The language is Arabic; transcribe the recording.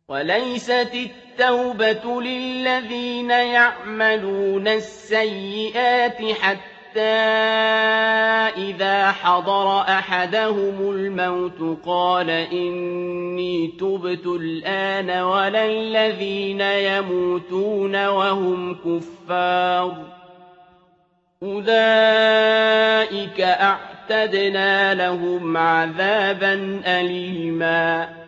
وَلَيْسَتِ التَّوْبَةُ لِلَّذِينَ يَعْمَلُونَ السَّيِّئَاتِ حَتَّىٰ إِذَا حَضَرَ أَحَدَهُمُ الْمَوْتُ قَالَ إِنِّي تُبْتُ الْآنَ وَلَا الَّذِينَ يَمُوتُونَ وَهُمْ كُفَّارٌ ۚ أُولَٰئِكَ أَعْتَدْنَا لَهُمْ عَذَابًا أَلِيمًا